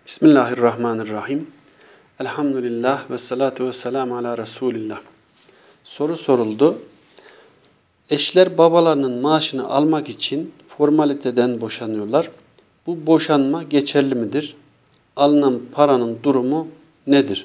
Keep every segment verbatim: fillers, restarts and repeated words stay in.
Bismillahirrahmanirrahim. Elhamdülillah ve salatu ve selamu ala Resulillah. Soru soruldu. Eşler babalarının maaşını almak için formaliteden boşanıyorlar. Bu boşanma geçerli midir? Alınan paranın durumu nedir?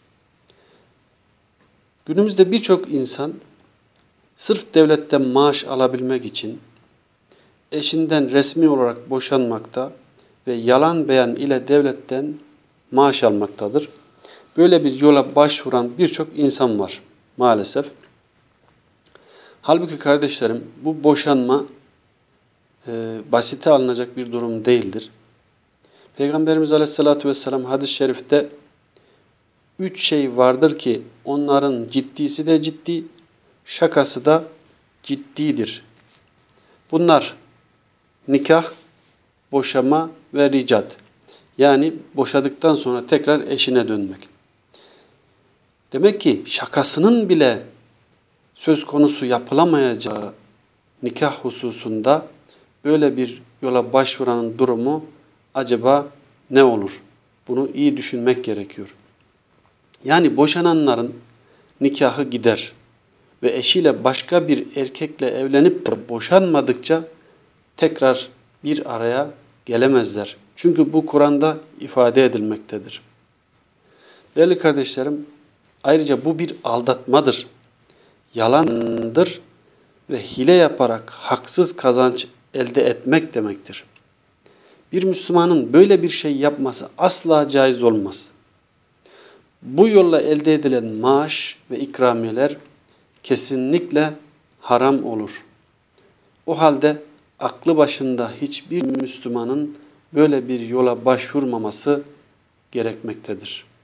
Günümüzde birçok insan sırf devletten maaş alabilmek için eşinden resmi olarak boşanmakta ve yalan beyan ile devletten maaş almaktadır. Böyle bir yola başvuran birçok insan var maalesef. Halbuki kardeşlerim, bu boşanma e, basite alınacak bir durum değildir. Peygamberimiz Aleyhisselatü Vesselam hadis-i şerifte üç şey vardır ki onların ciddisi de ciddi, şakası da ciddidir. Bunlar nikah, boşama ve ricat. Yani boşadıktan sonra tekrar eşine dönmek. Demek ki şakasının bile söz konusu yapılamayacağı nikah hususunda böyle bir yola başvuranın durumu acaba ne olur? Bunu iyi düşünmek gerekiyor. Yani boşananların nikahı gider ve eşiyle başka bir erkekle evlenip de boşanmadıkça tekrar bir araya gelemezler. Çünkü bu Kur'an'da ifade edilmektedir. Değerli kardeşlerim, ayrıca bu bir aldatmadır, yalandır ve hile yaparak haksız kazanç elde etmek demektir. Bir Müslümanın böyle bir şey yapması asla caiz olmaz. Bu yolla elde edilen maaş ve ikramiyeler kesinlikle haram olur. O halde aklı başında hiçbir Müslümanın böyle bir yola başvurmaması gerekmektedir.